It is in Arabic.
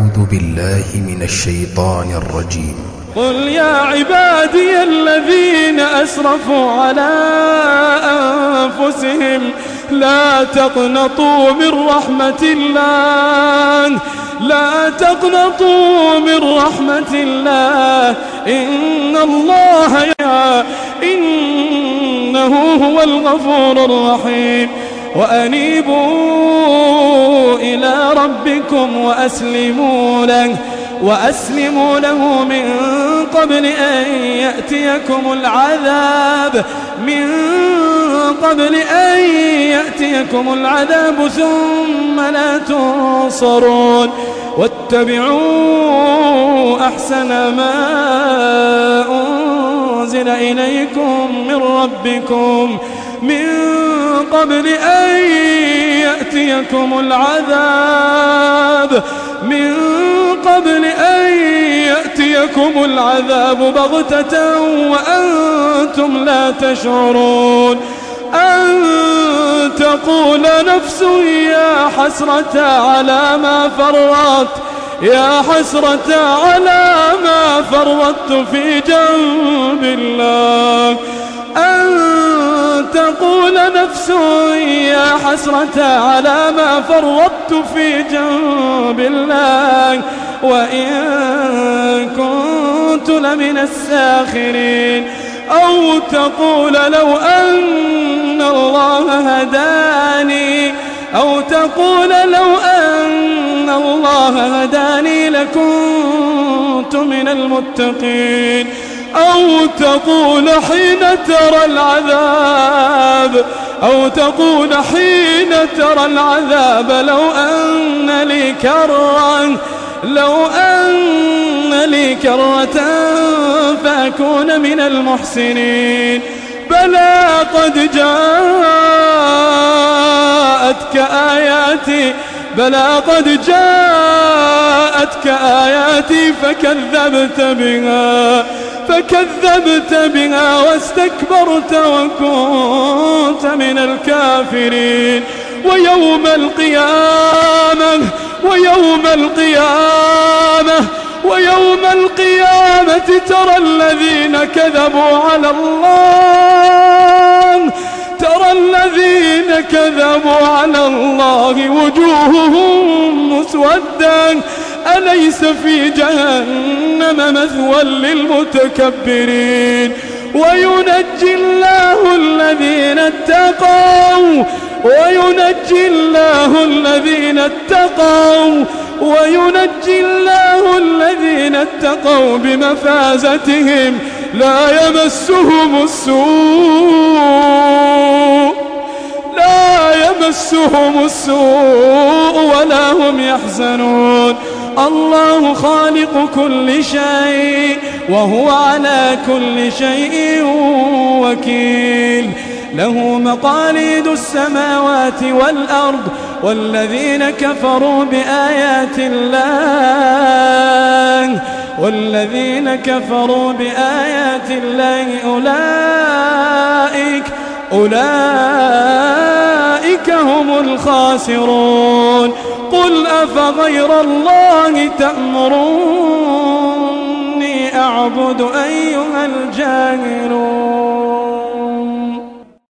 أعوذ بالله من الشيطان الرجيم. قل يا عبادي الذين أسرفوا على أنفسهم لا تقنطوا من رحمة الله، لا تقنطوا من رحمة الله، إنه هو الغفور الرحيم. وأنيبوا إلى ربكم وأسلموا له من قبل أن يأتيكم العذاب ثم لا تنصرون. واتبعوا أحسن ما أنزل إليكم من ربكم من قبل أن يأتيكم العذاب بغتة وأنتم لا تشعرون. أن تقول نفس يا حسرة على ما فرطت في جنب الله. أن تقول نفس يا حسرة على ما فرطت في جنب الله وإن كنت لمن الساخرين. أو تقول لو أن الله هداني لكنت من المتقين. أو تقول حين ترى العذاب لو أن لي كرة فأكون من المحسنين. بلى قد جاءتك آياتي فكذبت بها واستكبرت وكنت من الكافرين. ويوم القيامة ترى الذين كذبوا على الله وجوههم مسودة أليس في جهنم مثوى للمتكبرين. وينجي الله الذين اتقوا بمفازتهم لا يمسهم السوء ولا هم يحزنون. الله خالق كل شيء وهو على كل شيء وكيل. له مقاليد السماوات والأرض والذين كفروا بآيات الله أولئك هم الخاسرون. قل أفغير الله تأمروني أعبد أيها الجاهلون.